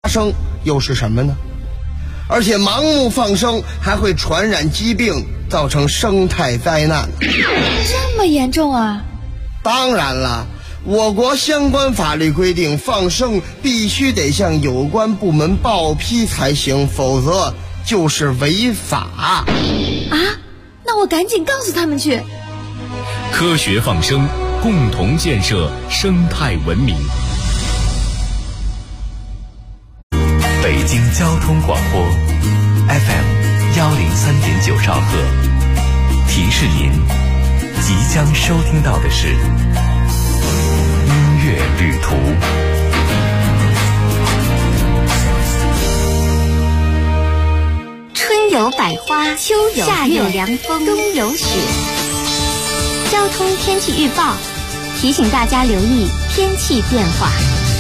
生又是什么呢？而且盲目放生还会传染疾病，造成生态灾难。 这么严重啊？ 当然了，我国相关法律规定，放生必须得向有关部门报批才行，否则就是违法。 啊？那我赶紧告诉他们去。 科学放生，共同建设生态文明。北京交通广播 FM103.9兆赫，提示您即将收听到的是音乐旅途。 春有百花，秋有夏有凉风，冬有雪。交通天气预报提醒大家留意天气变化。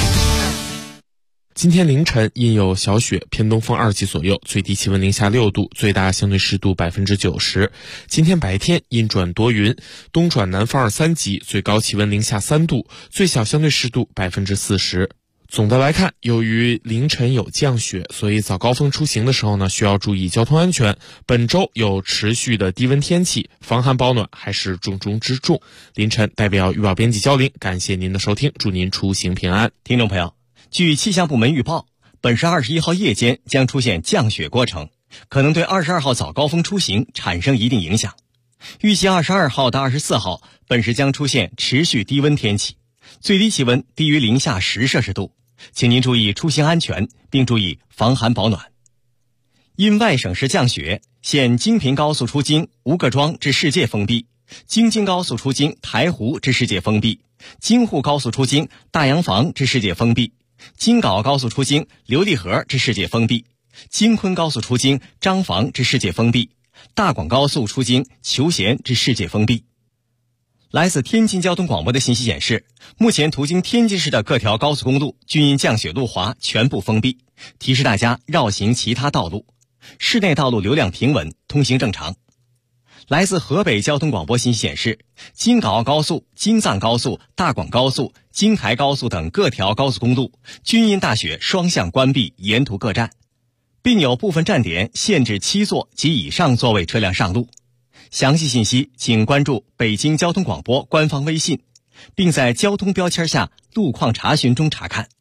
今天凌晨阴有小雪，偏东风2级左右，最低气温零下6度，最大相对湿度90%。今天白天阴转多云，东转南风2、3级，最高气温零下3度，最小相对湿度40%。总的来看，由于凌晨有降雪，所以早高峰出行的时候呢，需要注意交通安全。本周有持续的低温天气，防寒保暖还是重中之重。凌晨代表预报编辑焦林，感谢您的收听，祝您出行平安。 听众朋友，据气象部门预报，本市21号夜间将出现降雪过程，可能对22号早高峰出行产生一定影响。预计22号到24号，本市将出现持续低温天气，最低气温低于零下10摄氏度，请您注意出行安全，并注意防寒保暖。因外省市降雪，现京平高速出京吴各庄至世界封闭，京津高速出京台湖至世界封闭，京沪高速出京大洋房至世界封闭，京皋高速出京刘立河至世界封闭，京昆高速出京张房至世界封闭，大广高速出京求贤至世界封闭。来自天津交通广播的信息显示，目前途经天津市的各条高速公路均因降雪路滑全部封闭，提示大家绕行其他道路。市内道路流量平稳，通行正常。来自河北交通广播信息显示，京皋高速、京藏高速、大广高速、京台高速等各条高速公路均因大雪双向关闭沿途各站，并有部分站点限制7座及以上座位车辆上路。详细信息请关注北京交通广播官方微信，并在交通标签下路况查询中查看。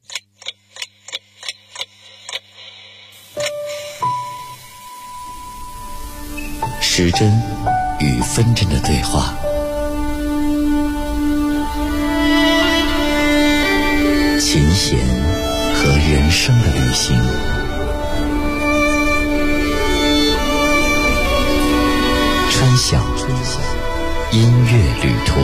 时针与分针的对话，琴弦和人生的旅行，穿响音乐旅途。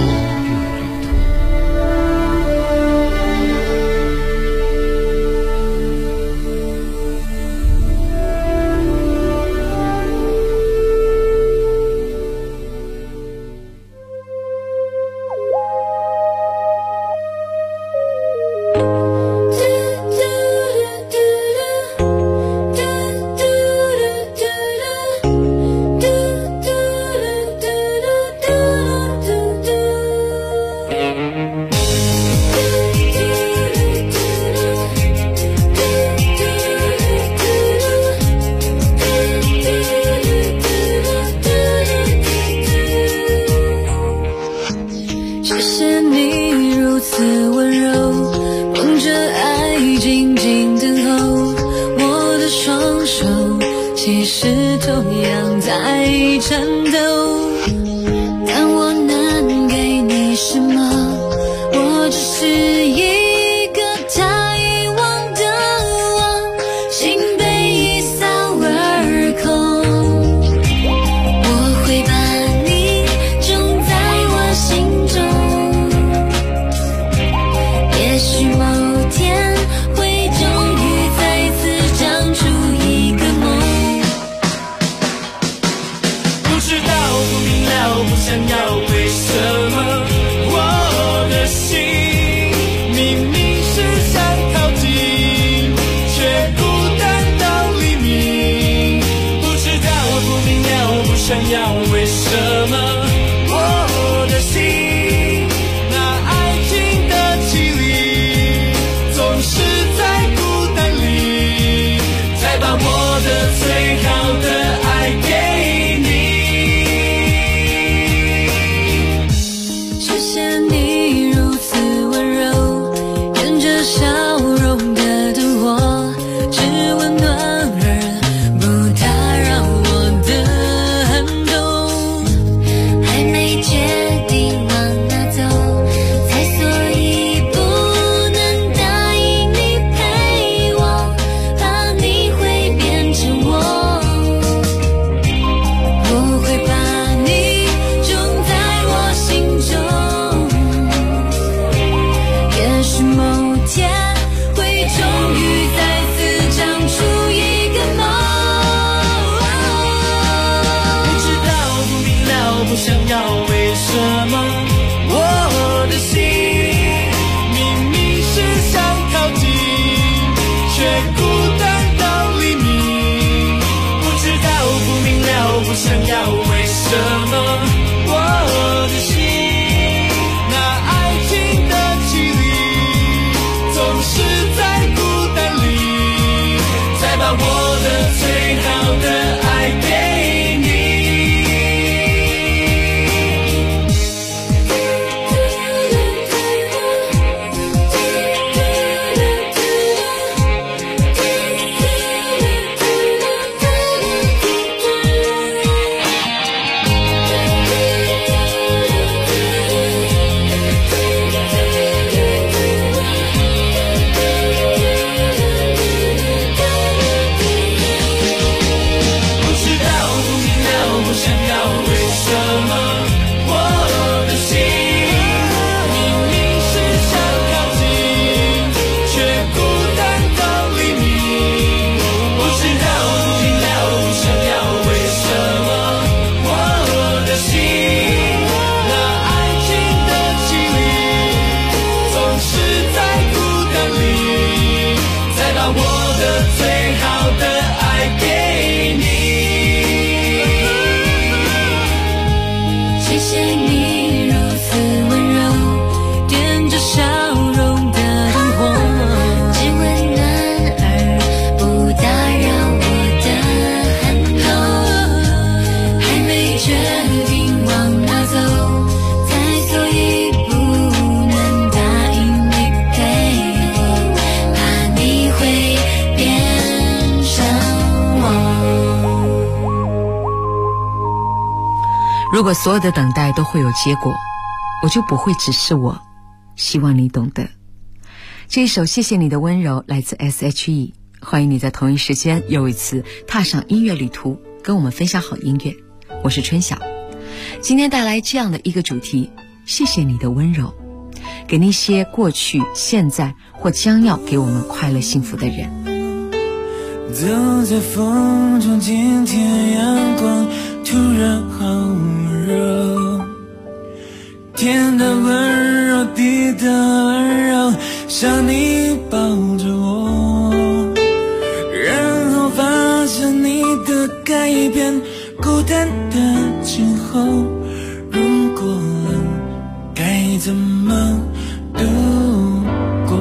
如果所有的等待都会有结果，我就不会只是我，希望你懂得。这一首谢谢你的温柔来自 SHE， 欢迎你在同一时间又一次踏上音乐旅途，跟我们分享好音乐。我是春晓，今天带来这样的一个主题，谢谢你的温柔，给那些过去、现在或将要给我们快乐幸福的人。 走在风中，今天阳光突然好温柔，天的温柔，地的温柔，像你抱着我，然后发现你的改变，孤单的今后，如果冷该怎么度过？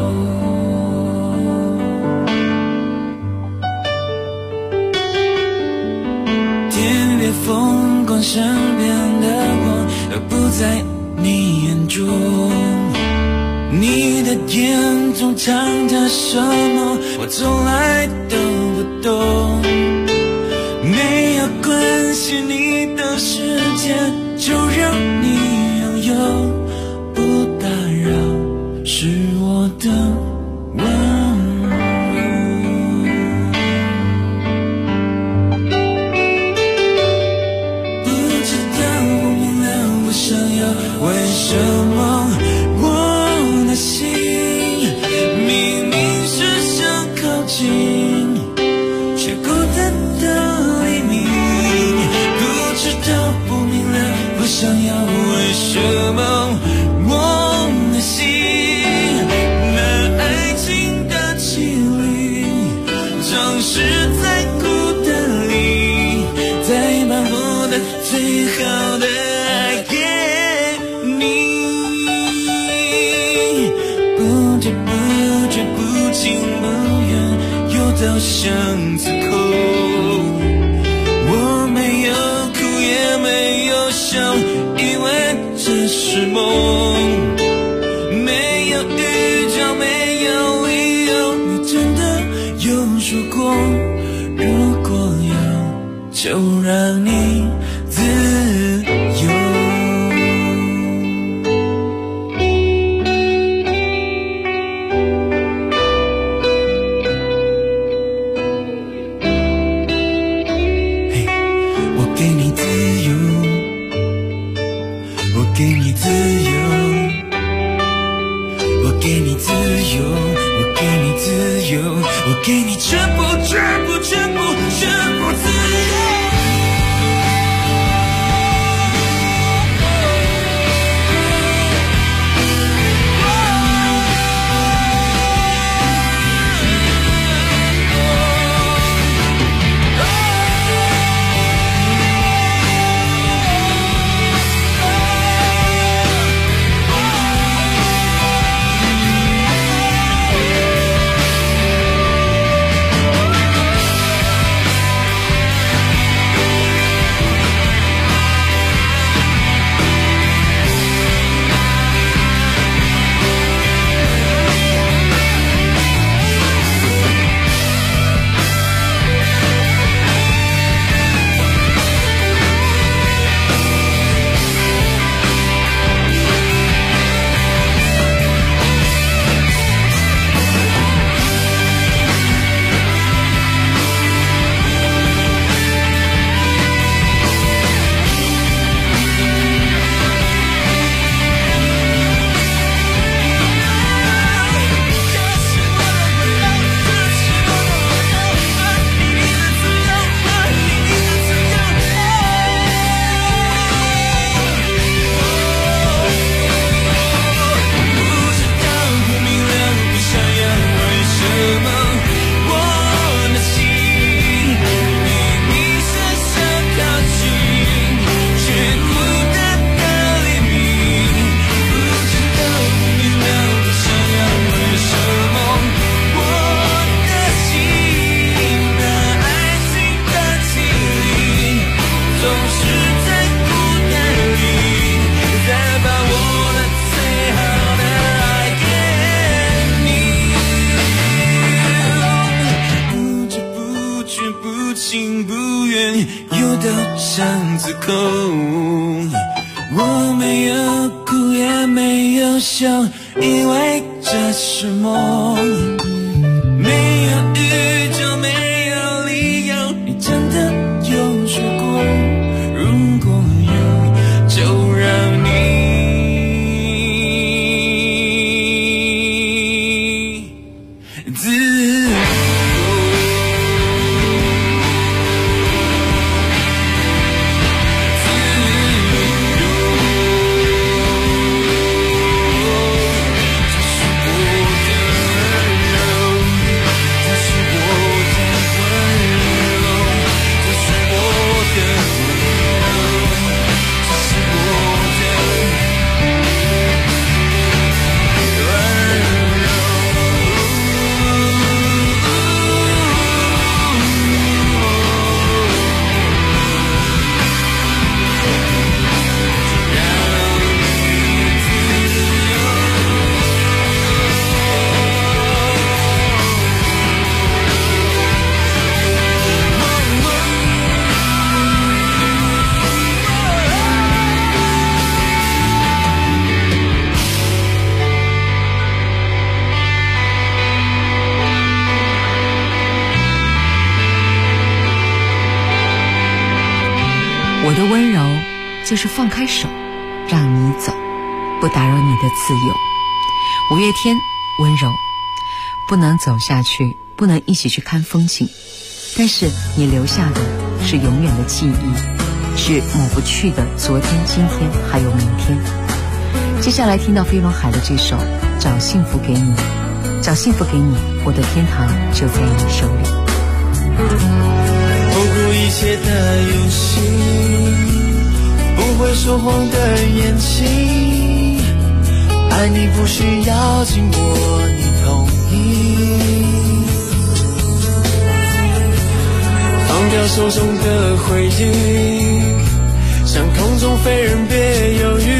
天边风光，身边的我都不在你眼中，你的眼中藏着什么，我从来都不懂。没有关系，你的世界就让你拥有，不打扰是我的温柔。不知道不明了，我想要为什么我的心明明是想靠近，却孤单的黎明。不知道不明了，我想要为什么我的心那爱情的绮丽，总是在孤单里，在把我的最好的爱给你。不知不觉，不近不远，又到巷子口，我没有哭也没有笑，因为这是梦。没有预兆，没有理由，你真的有说过，如果要就让你自由。我给你自由，我给你自由，我给你自由，我给你自由，我给你全部全部全部全部自由。 都像自控。我没有哭也没有笑，因为这是梦。没有预兆，没有理由，你真的有说过，如果有就让你自由。 我的温柔就是放开手，让你走，不打扰你的自由。五月天，温柔，不能走下去，不能一起去看风景，但是你留下的是永远的记忆，是抹不去的昨天、今天还有明天。接下来听到飞轮海的这首《找幸福给你》，找幸福给你，我的天堂就在你手里。 不顾一切的用心，不会说谎的眼睛，爱你不需要经过你同意，放掉手中的回忆，像空中飞人别犹豫，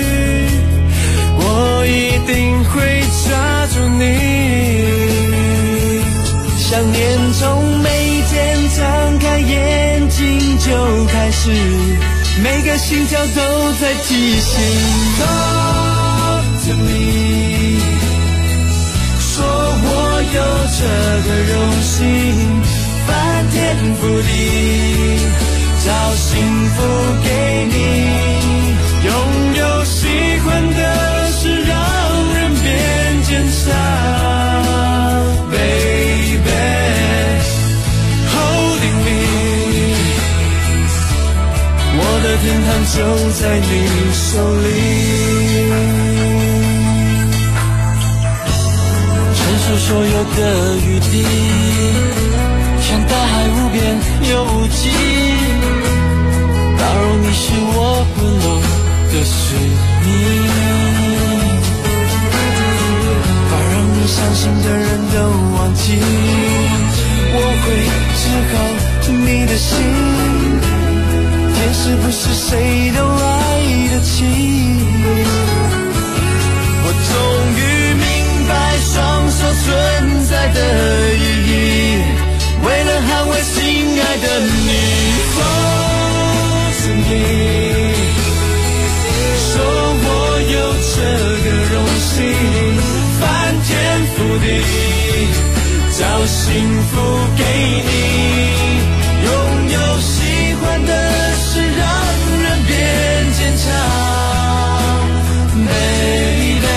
我一定会抓住你，想念从每天张开眼睛就开始，每个心跳都在提醒。Talk to me， 说我有这个荣幸，翻天覆地找幸福给你，拥有喜欢的事让人变坚强。我的天堂就在你手里，承受所有的余地，像大海无边又无际，包容你是我温柔的使命，把让你伤心的人都忘记，我会治好你的心，天使不是谁都来得及，我终于明白双手存在的意义，为了捍卫心爱的你。Fall to me， 说我有这个荣幸，翻天覆地找幸福给你，拥有喜欢的事让人变坚强。Baby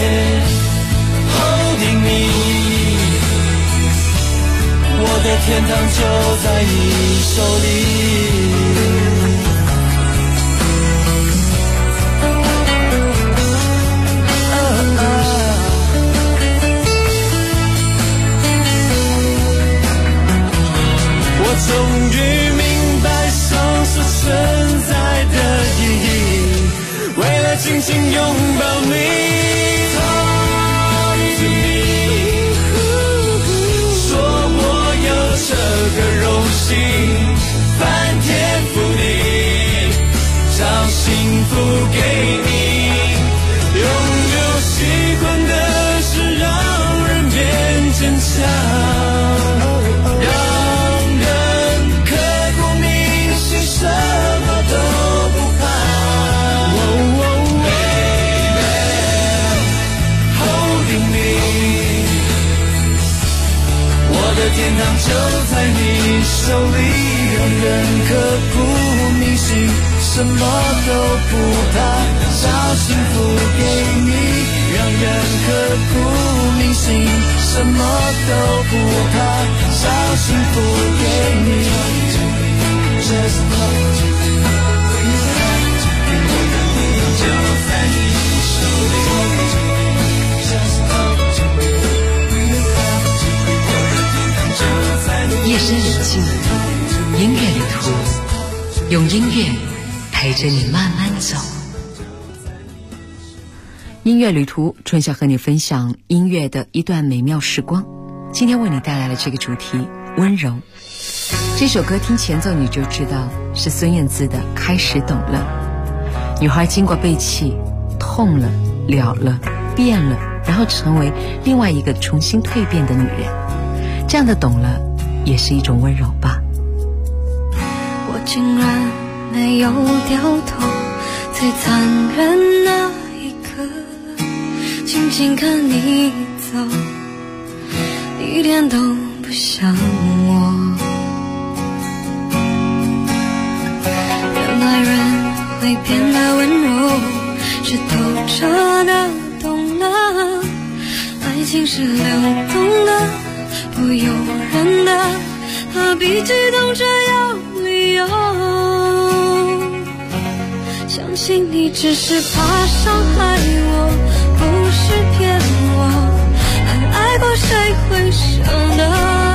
holding me， 我的天堂就在你手里。我终于明白双手存在的意义，为了紧紧拥抱你。Talk to me， 说我有这个荣幸，翻天覆地找幸福给你，拥有喜欢的事让人变坚强。让人刻骨铭心，手在你手里，让人刻骨铭心，什么都不怕，找幸福给你，让人刻骨铭心，什么都不怕，找幸福给你。Just hold就在你手里。 夜深人静，音乐旅途，用音乐陪着你慢慢走。音乐旅途，春夏和你分享音乐的一段美妙时光。今天为你带来了这个主题：温柔。这首歌听前奏你就知道是孙燕姿的《开始懂了》。女孩经过背弃，痛了，了了，变了，然后成为另外一个重新蜕变的女人。这样的懂了也是一种温柔吧。 我竟然没有掉头，最残忍那一刻，静静看你走，一点都不像我。原来人会变得温柔，是透彻的懂了，爱情是流动的，不由人的，何必激动着有理由？相信你只是怕伤害我，不是骗我，爱过谁会舍得？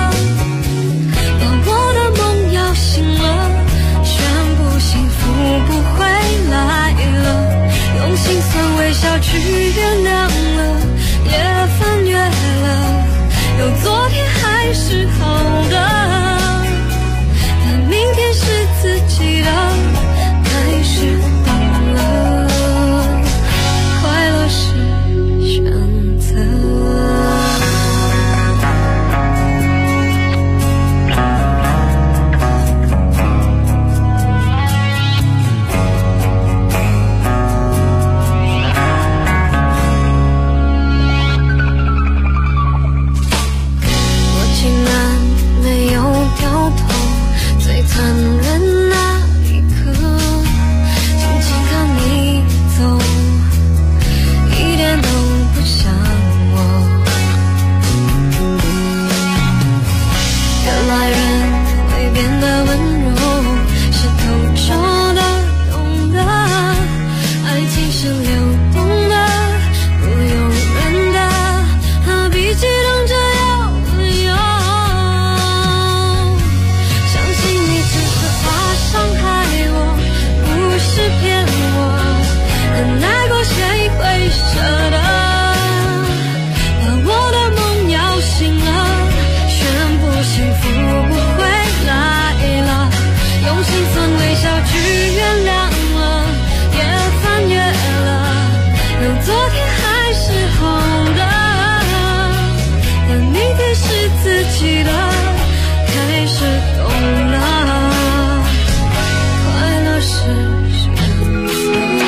把我的梦摇醒了，全部幸福不会来了，用心酸微笑去原谅了，也翻越了，有昨天还是好的，但明天是自己的，开始懂了，快乐是选择。残忍那一刻，静静看你走，一点都不像我。原来人会变得温柔，是透彻的懂得，爱情是流动的，不由人的，何必激动着有理由？伤害我，不是骗我，很爱过谁会舍得？把我的梦摇醒了，全部幸福不会来了，用心酸微笑去原谅了，也翻越了，有昨天还是好的，但明天是自己的，开始懂了。是选择。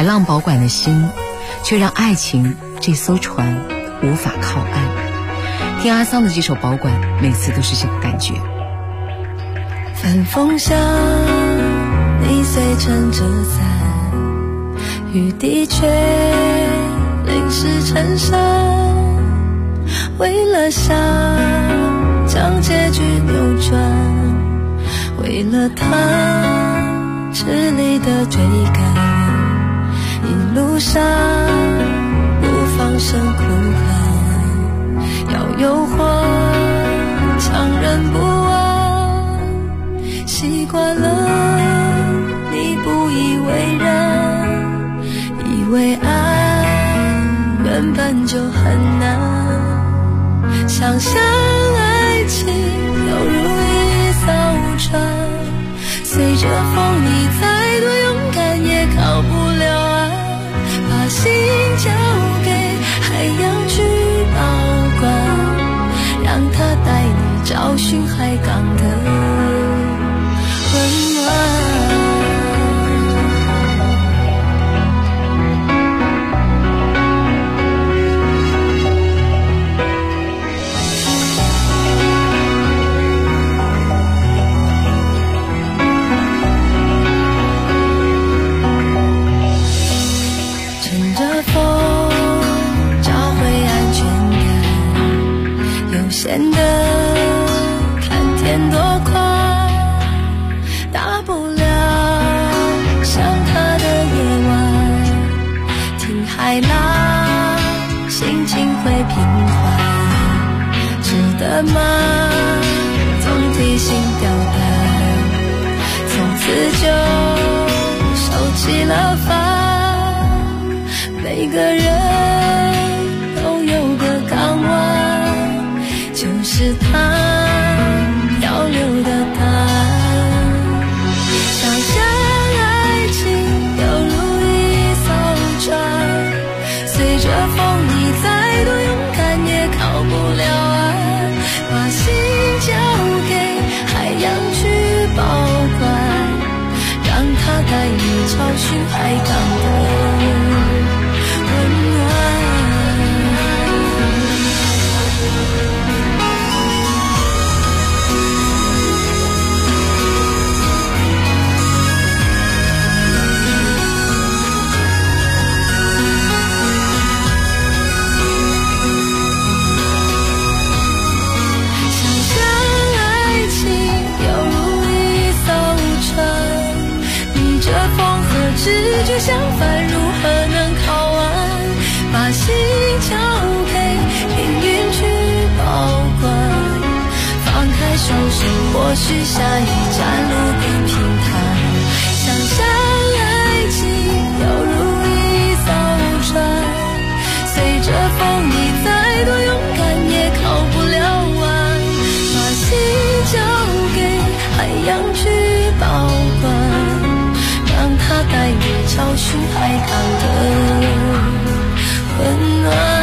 浪保管的心，却让爱情这艘船无法靠岸。听阿桑的这首《保管》，每次都是这个感觉。 晚风下，你虽撑着伞，雨的确淋湿衬衫。为了想将结局扭转，为了他吃力的追赶，一路上不放声哭喊，要诱惑强忍不忘，习惯了你不以为然，以为爱原本就很难。想象爱情犹如一艘船，随着风你再多勇敢也靠不了岸，把心交给海洋去保管，让它带你找寻海港的温暖。显得看天多快，大不了像他的夜晚，听海浪心情会平缓，值得吗？总提心吊胆，从此就收起了帆，每个人都有个港湾，就是他要留的答案。想象爱情犹如一艘船，随着风你再多勇敢也靠不了岸，把心交给海洋去保管，让它带你找寻海港的温暖。直觉相反，如何能靠岸？把心交给命运去保管，放开双手，或许下一站路更平坦。想象爱情犹如一艘船，随着风你再多勇敢也靠不了岸，把心交给海洋去保管，让它带你找寻海港的温暖。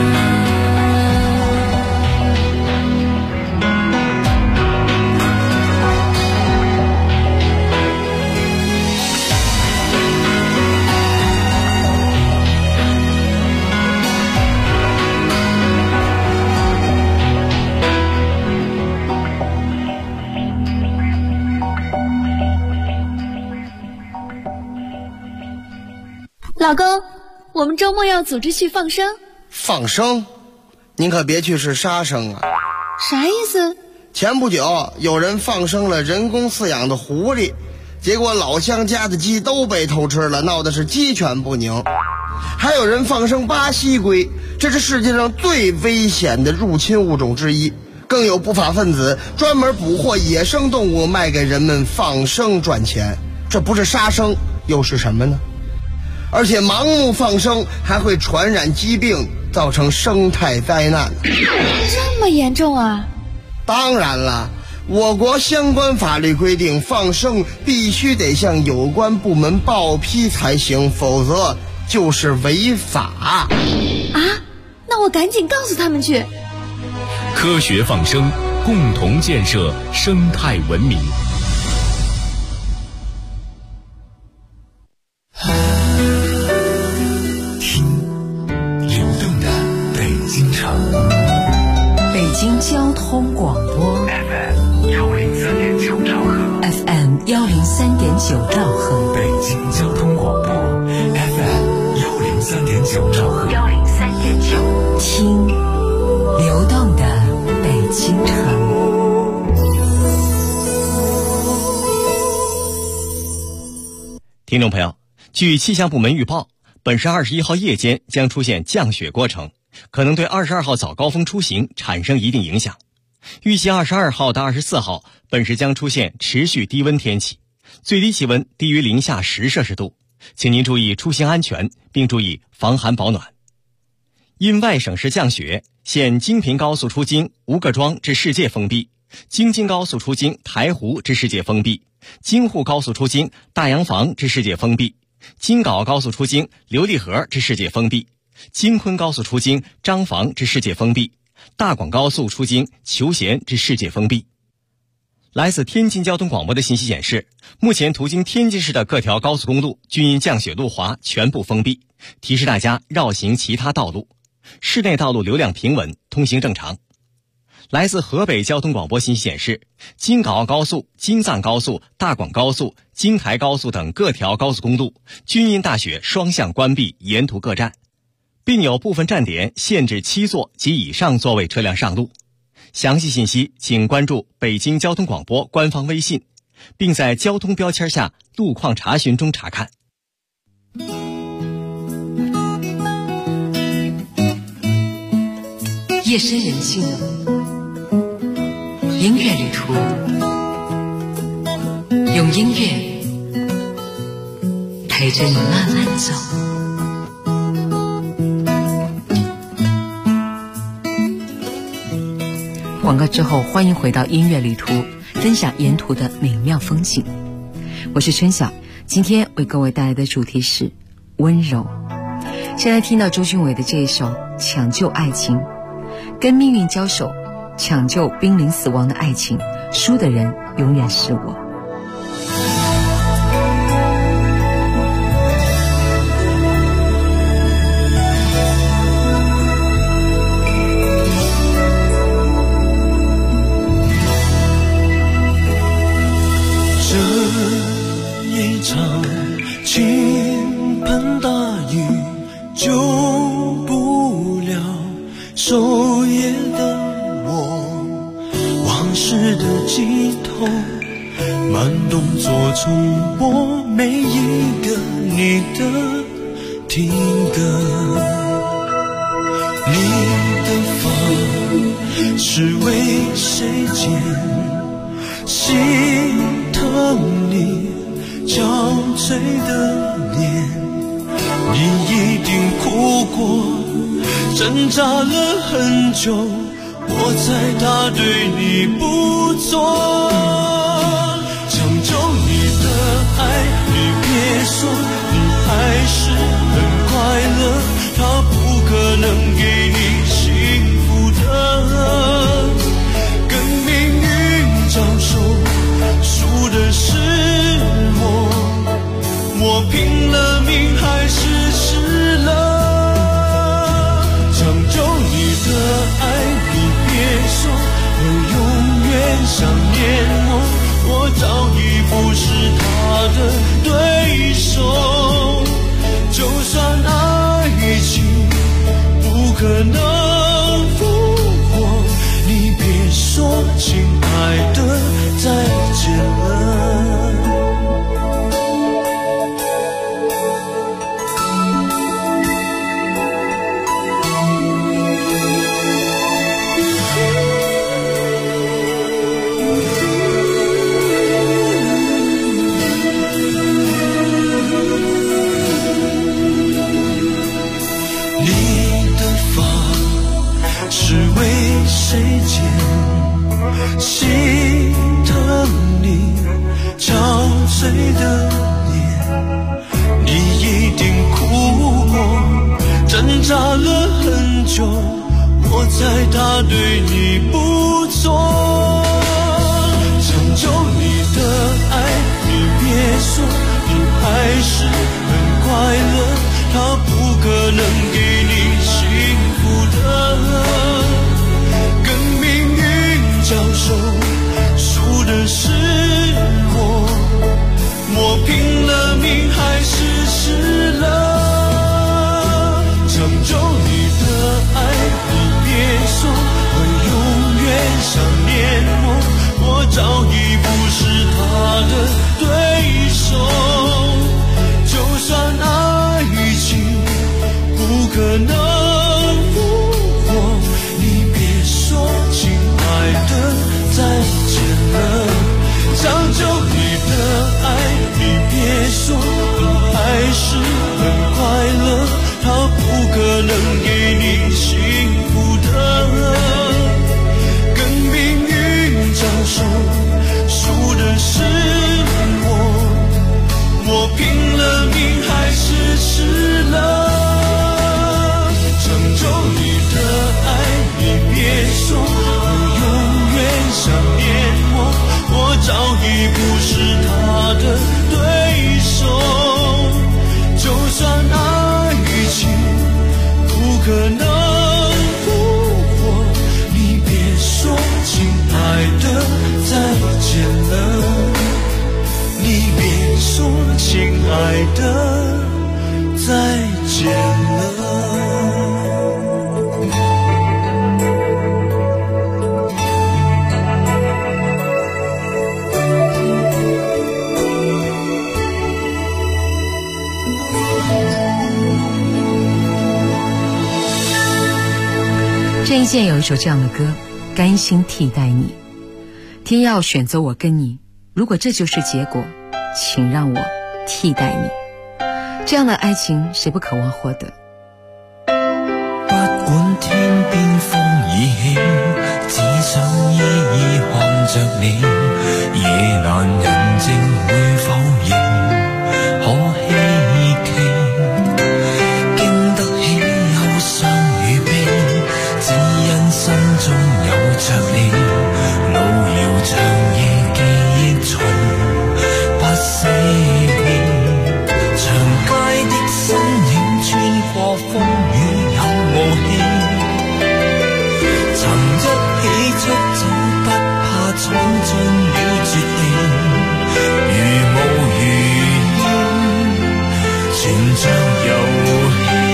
老公，我们周末要组织去放生。 放生？您可别去是杀生啊！ 啥意思？ 前不久有人放生了人工饲养的狐狸，结果老乡家的鸡都被偷吃了，闹的是鸡犬不宁。还有人放生巴西龟，这是世界上最危险的入侵物种之一。更有不法分子专门捕获野生动物卖给人们放生赚钱，这不是杀生又是什么呢？而且盲目放生还会传染疾病，造成生态灾难。 这么严重啊？ 当然了，我国相关法律规定，放生必须得向有关部门报批才行，否则就是违法。 啊？那我赶紧告诉他们去。 科学放生，共同建设生态文明。 交通广播 FM103.9兆赫 FM103.9兆赫， 北京交通广播 FM103.9兆赫 103.9，听流动的北京城。 听众朋友，据气象部门预报，本市21号夜间将出现降雪过程，可能对22号早高峰出行产生一定影响。预计22号到24号，本市将出现持续低温天气，最低气温低于零下10摄氏度，请您注意出行安全，并注意防寒保暖。因外省市降雪，现京平高速出京吴各庄至世界封闭，京津高速出京台湖至世界封闭，京沪高速出京大洋房至世界封闭，京皋高速出京琉璃河至世界封闭，京昆高速出京张房至世界封闭，大广高速出京求贤至世界封闭。来自天津交通广播的信息显示，目前途经天津市的各条高速公路均因降雪路滑全部封闭，提示大家绕行其他道路。市内道路流量平稳，通行正常。来自河北交通广播信息显示，京皋高速、京藏高速、大广高速、京台高速等各条高速公路均因大雪双向关闭沿途各站，并有部分站点限制7座及以上座位车辆上路。详细信息请关注北京交通广播官方微信，并在交通标签下路况查询中查看。 夜深人静，音乐旅途，用音乐陪着你慢慢走。广告之后，欢迎回到音乐旅途，分享沿途的美妙风景。我是春晓，今天为各位带来的主题是温柔。现在听到周俊伟的这一首《抢救爱情》，跟命运交手，抢救濒临死亡的爱情，输的人永远是我。 这一场倾盆大雨救不了守夜的我，往事的尽头慢动作重播每一个你的听歌。你的发是为谁剪，心疼你憔悴的脸，你一定哭过挣扎了很久，我才答对你不错。抢救你的爱，你别说你还是很快乐，他不可能给你幸福的。跟命运交手，输的是我拼了命还是失了。抢救你的爱，你别说会永远想念我早已不是他的对手。就算爱情不可能复活，你别说亲爱的再见了。是为谁剪，心疼你憔悴的脸，你一定哭过挣扎了很久，我才答对你不错。抢救你的爱，你别说你还是很快乐，他不可能给你幸福的。跟命运早已不是他的对手。就算爱情不可能复活，你别说亲爱的再见了，你别说亲爱的再见了。 郑伊健有一首这样的歌，甘心替代你。天要选择我跟你，如果这就是结果，请让我替代你。这样的爱情谁不渴望获得？ 不管天邊風已起，只想依依看着你，夜闌人靜會否認可希冀，經得起憂傷與悲，只因心中有着你，路遙長夜記憶從不捨棄，長街的身影穿過風雨有傲氣，曾一起出走不怕闖進了絕境，如霧如煙全像遊戲，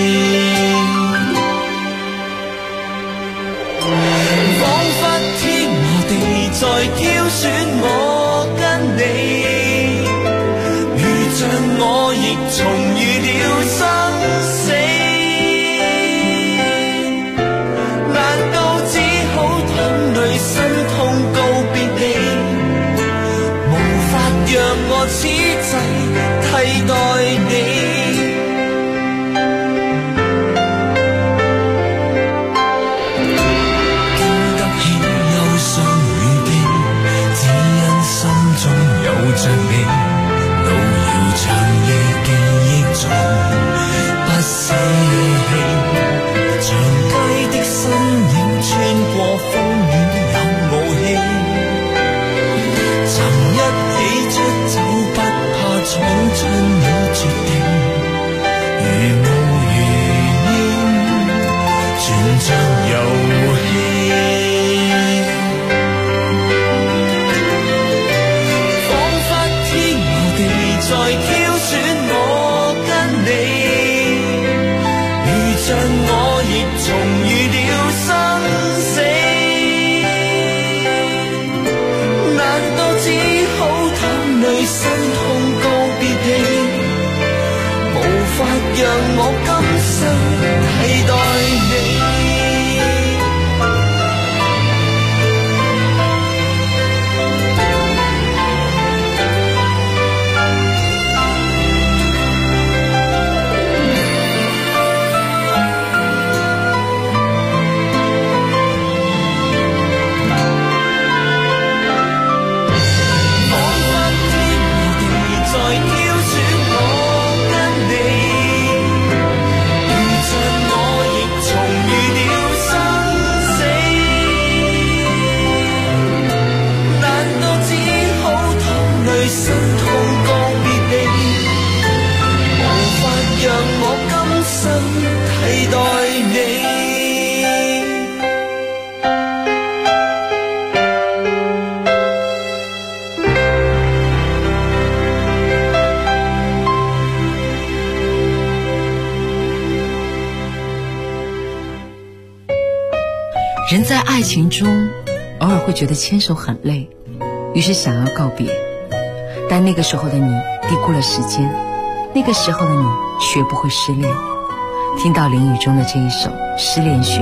彷彿天和地在挑選我跟你，如像我亦重遇了生死，難道只好淌淚心痛告別你，無法讓我此際替代你。有着你，路遙長夜記憶從不捨棄，長街的身影穿過風雨有傲氣，曾一起出走不怕闖進了絕境，如霧如煙全像遊戲，在挑選我跟你，如像我亦重遇了生死，難道只好淌淚心痛告別你，無法讓我今生替代你。心痛告別你，無法讓我今生替代你。 人在爱情中偶尔会觉得牵手很累，于是想要告别，但那个时候的你低估了时间，那个时候的你学不会失恋。听到林雨中的这一首《失恋雪》。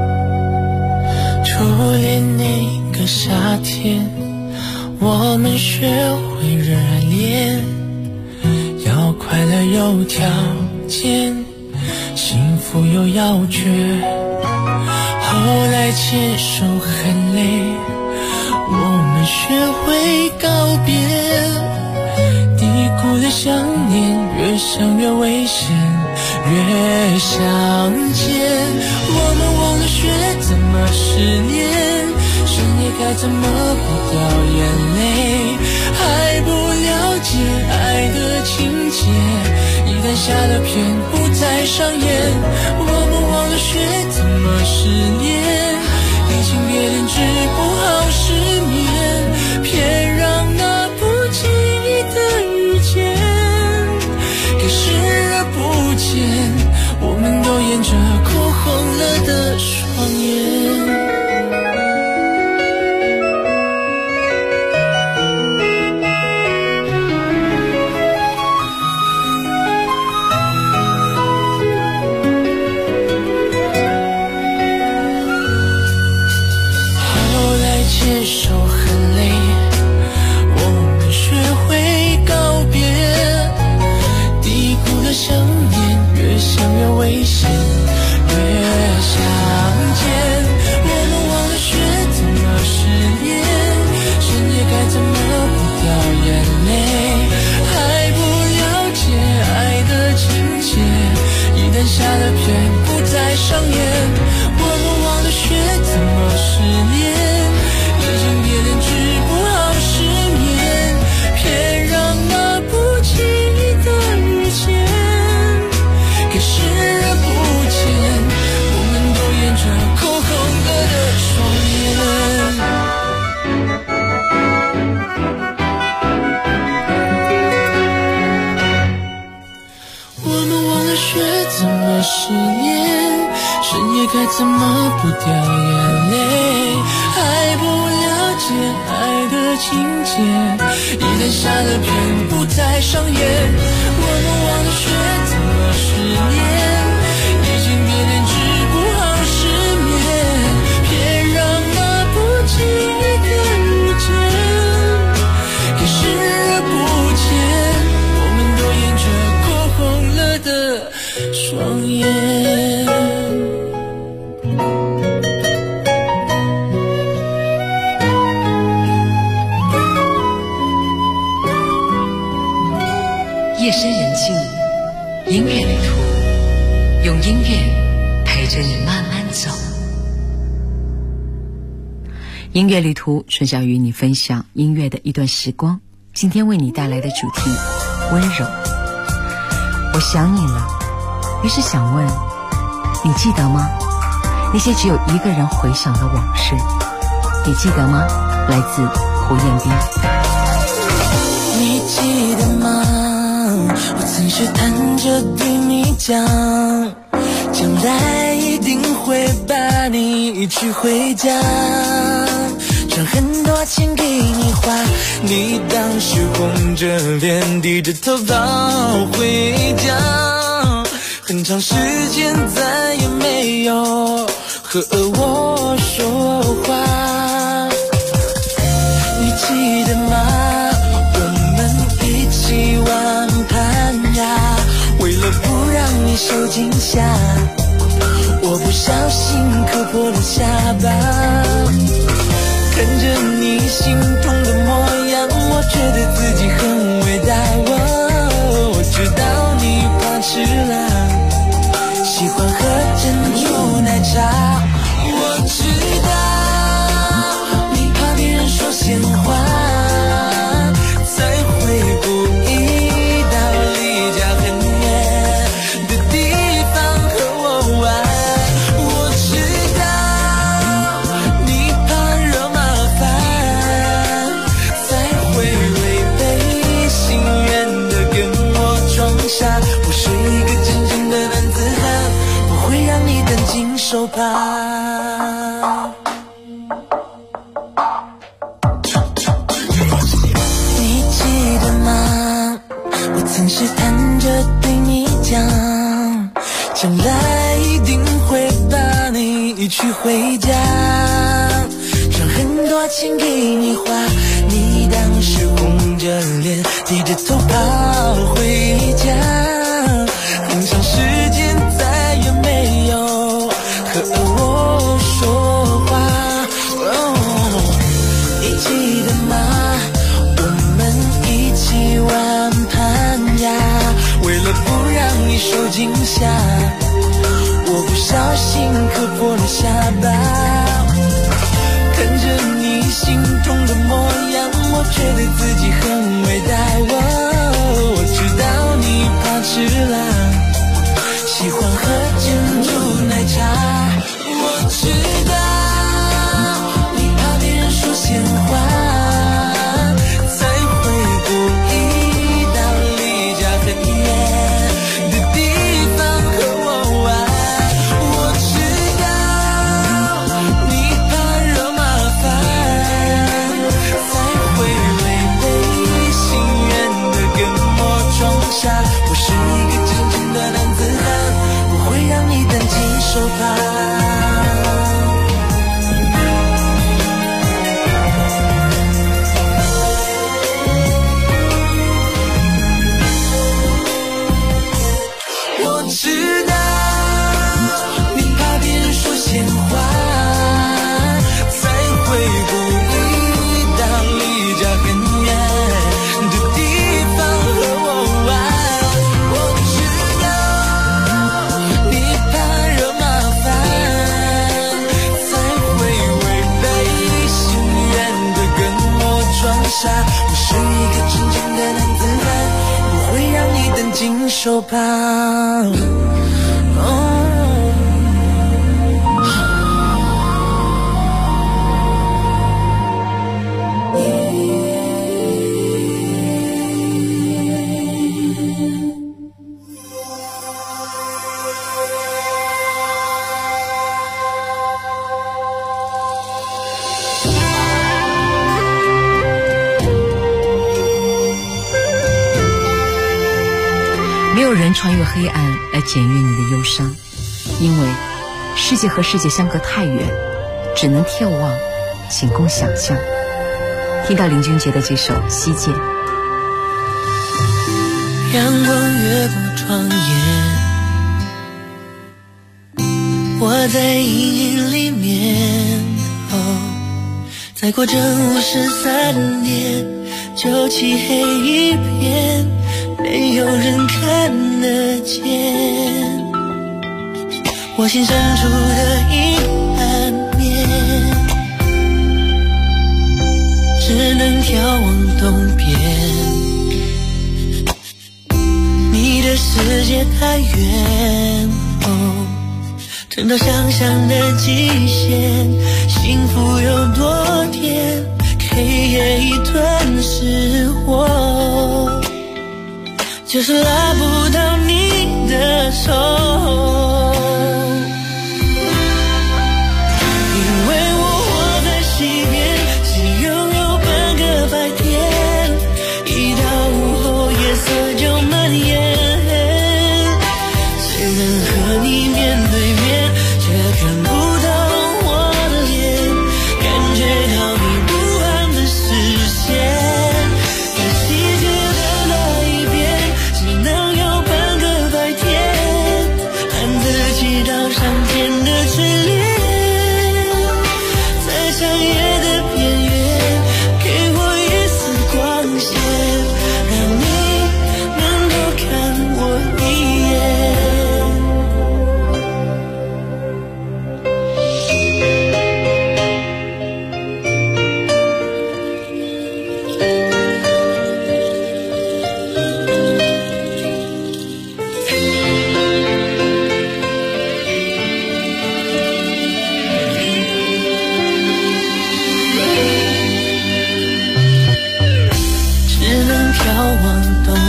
初恋那个夏天，我们学会热恋，要快乐有条件，幸福有要诀。后来牵手很累，我们学会告别，低估了想念，越想越危险，越相见。我们忘了学怎么失恋，深夜该怎么不掉眼泪？还不了解爱的情节，一旦下了片不再上演。我们忘了学怎么失恋，移情别恋治不好失眠，偏让那不经意的遇见给视而不见。我们都沿着哭红了的双眼。牵手很累，我们学会告别，低谷的想念，越想越危险，越相见。我们忘了学怎么失恋，深夜该怎么不掉眼泪？还不了解爱的情节，一旦下了片不再上演。我们忘了学怎么失恋，已经别恋治不好失眠，偏让那不经意的遇见给视而不见。我们都沿着口红了的双眼。我们忘了学怎么失恋，深夜该怎么不掉眼泪？还不了解爱的情节，一旦下了片不再上演。我们忘了学怎么失恋，移情别恋治不好失眠，偏让那不经意的遇见给视而不见。我们都沿着哭红了的双眼。 夜深人静，音乐旅途，用音乐陪着你慢慢走。音乐旅途，春晓与你分享音乐的一段时光。今天为你带来的主题：温柔。我想你了，于是想问，你记得吗？那些只有一个人回想的往事，你记得吗？来自胡彦斌。 你记得吗？我曾试探着对你讲，将来一定会把你娶回家，赚很多钱给你花，你当时红着脸低着头跑回家，很长时间再也没有和我说话。你记得吗？我们一起玩攀呀，为了不让你受惊吓，我不小心磕破了下巴。看着你心痛的模样，我觉得自己很伟大。我知道你怕吃辣，喜欢喝珍珠奶茶。我知道你怕别人说闲话，才会故意到离家很远的地方和我玩。我知道你怕惹麻烦，才会违背心愿的跟我装傻。我是一个真正的男子汉，不会让你担惊受怕。你记得吗？我曾试探着对你讲，将来一定会把你娶回家，赚很多钱给你花，你当时红着脸低着头跑回家，很长时间再也没有和我说话。你记得吗？我们一起玩攀呀，为了不让你受惊吓，我不小心磕破了下巴。看着你的男子汉，不会让你等进手旁。 没有人穿越黑暗来检阅你的忧伤，因为世界和世界相隔太远，只能眺望，仅供想象。听到林俊杰的这首《西涧》。 阳光越过窗沿，我在阴影里面，再过正53年，就漆黑一片，没有人看得见我心深处的阴暗面，只能眺望东边。你的世界太远，撑到想象的极限，幸福有多甜，黑夜一吞噬我，就是拉不到你的手，因为我活在西边，只拥有半个白天，一到午后夜色就蔓延，虽然和你面对面，却看不到我的脸，感觉到你不安的视线，在细节的那一边，只能有半个白天，暗自祈祷上天的垂怜，在长夜的边缘，给我一丝光线，让你能多看我一眼。只能眺望东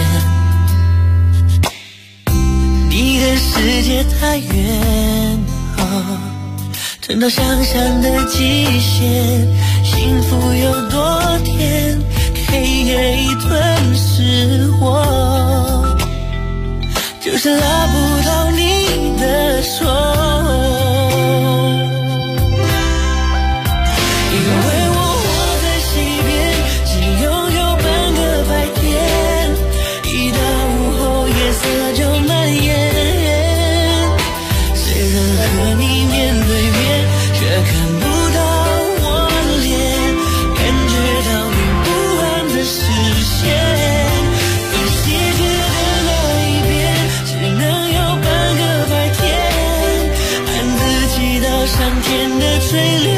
边，你的世界太远，撑到想象的极限，幸福有多甜，黑夜一吞噬我，就是拉不到你的手，因为我活在西边，只拥有半个白天，一到午后夜色就蔓延，虽然和你面对面，却看不到我的脸，感觉到你不安的视线，在细节的那一边，只能有半个白天，暗自祈祷上天的垂怜，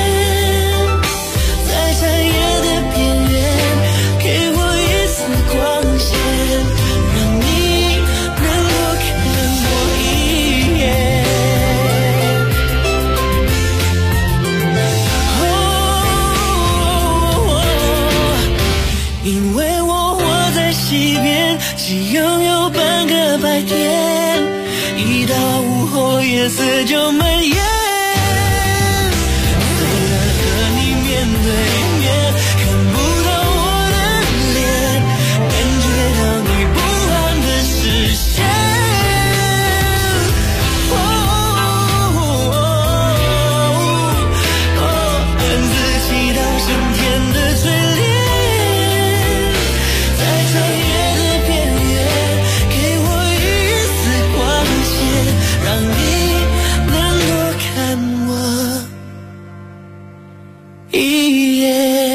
在长夜的边缘，给我一丝光线，让你能多看我一眼。因为我活在西边，只拥有半个白天，一到午后夜色就蔓延，虽然和你面对面，看不到我的脸，感觉到你不安的视线，暗自祈祷上天的垂怜，在长夜的边缘，给我一丝光线，让你能多看我一眼。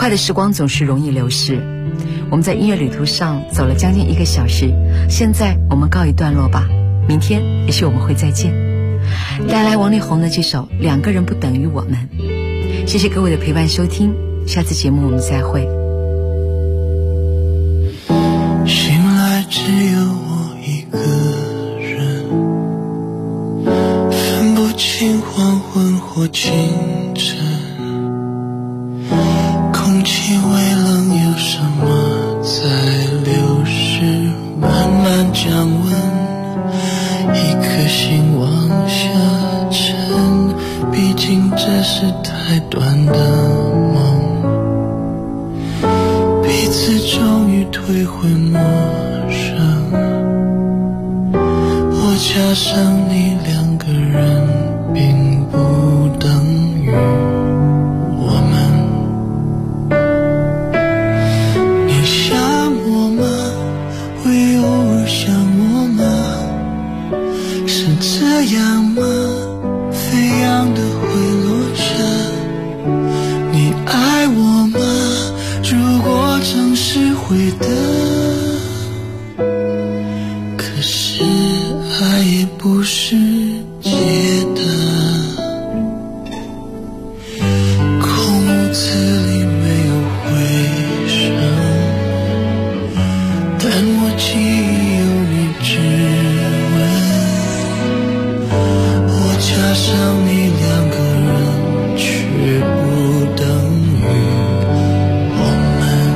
快的时光总是容易流逝，我们在音乐旅途上走了将近1个小时，现在我们告一段落吧，明天也许我们会再见。带来王力宏的这首《两个人不等于我们》，谢谢各位的陪伴收听，下次节目我们再会。 醒来只有我一个人，分不清黄昏或清晨，空气微冷，有什么在流逝，慢慢降温，一颗心往下沉，毕竟这是太短的梦，彼此终于退回陌生，我加上你两个人并不等于我们。你想我吗？会偶尔想我吗？是这样吗？飞扬的会落下。你爱我吗？如果曾是会的，可是爱也不是解的。空屋子里没有回声，但我记忆有你指纹，我加上你两个人却不等于我们。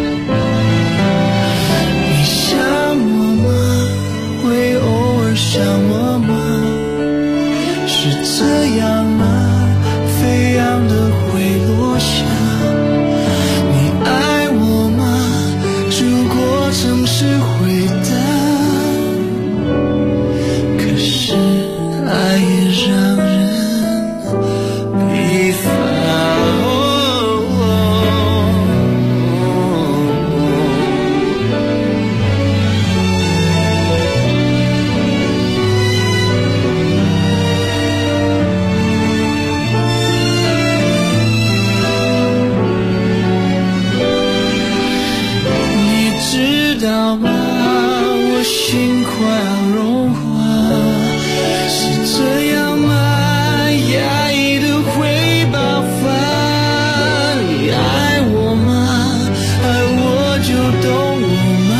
你想我吗？会偶尔想我吗？是这样吗？飞扬的会落下。你爱我吗？如果曾是会的，可是爱也让人疲乏。你知道吗？我心快要融化，是这样吗？压抑的会爆发。你爱我吗？爱我就懂我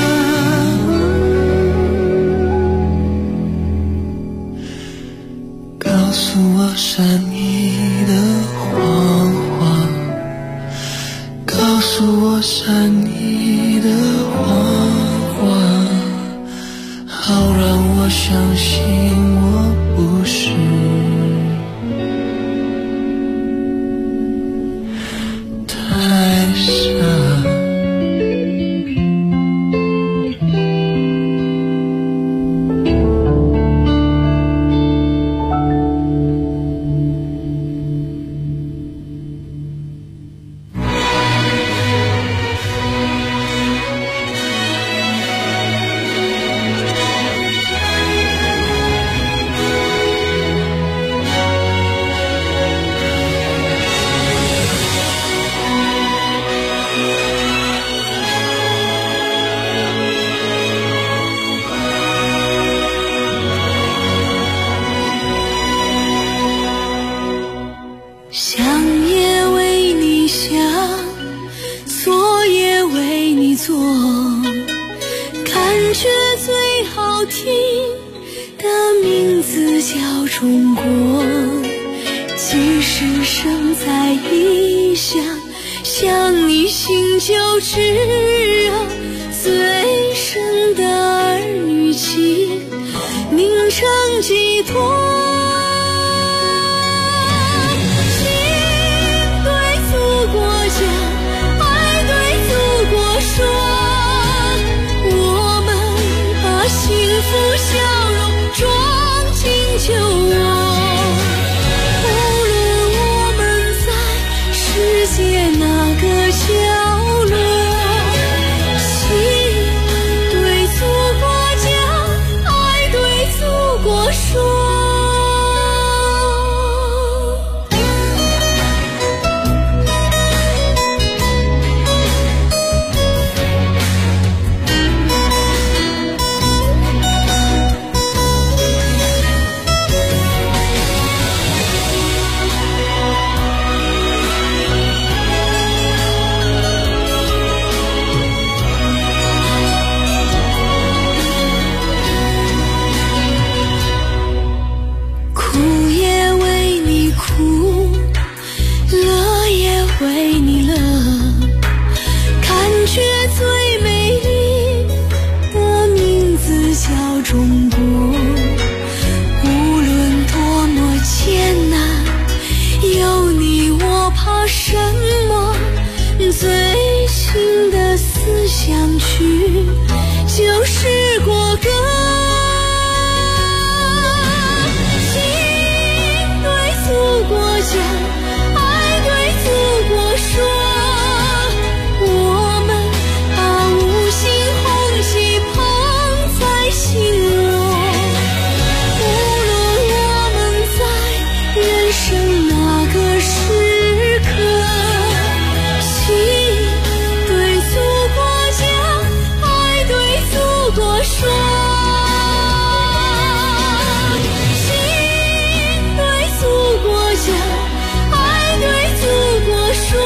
吗？告诉我善意的谎话，告诉我善意的谎话，好让我相信我不是太傻。 想也为你想，做也为你做，感觉最好听的名字叫中国。即使生在异乡，想你心就炙热，最深的儿女情凝成寄托。幸福笑容装进酒窝，无论我们在世界哪个角落，心对祖国讲，爱对祖国说。 相去就是过客。心对祖国讲，爱对祖国说，我们把五星红旗捧在心窝。无论我们在人生哪个时刻，心对祖国讲，爱对祖国说。心对祖国讲，爱对祖国说，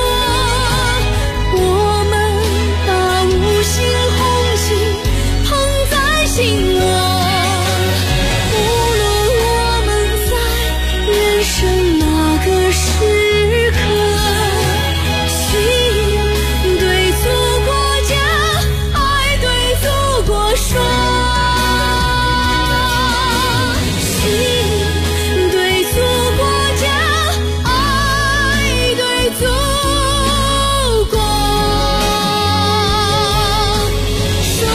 我们把五星红旗捧在心窝。无论我们在人生哪个时刻，心对祖国讲，爱对祖国说。心对祖国讲，爱对祖国说。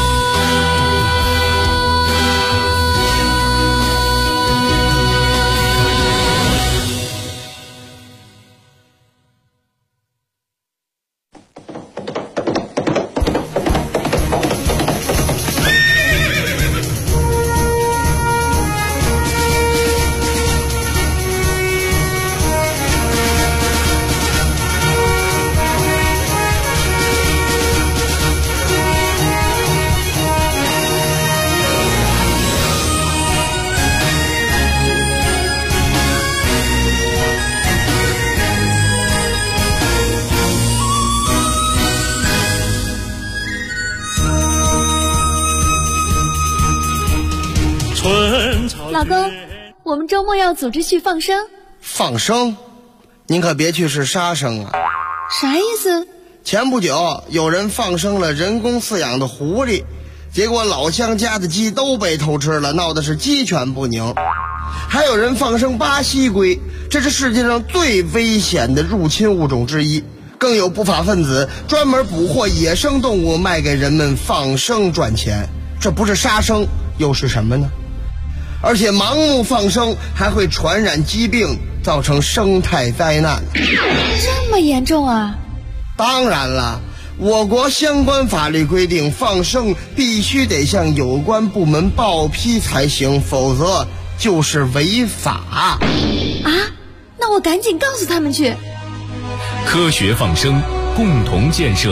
老公，我们周末要组织去放生。 放生？您可别去是杀生啊！ 啥意思？ 前不久有人放生了人工饲养的狐狸，结果老乡家的鸡都被偷吃了，闹得是鸡犬不宁。还有人放生巴西龟，这是世界上最危险的入侵物种之一。更有不法分子专门捕获野生动物卖给人们放生赚钱，这不是杀生又是什么呢？而且盲目放生还会传染疾病，造成生态灾难。 这么严重啊？ 当然了，我国相关法律规定，放生必须得向有关部门报批才行，否则就是违法。 啊？那我赶紧告诉他们去。 科学放生，共同建设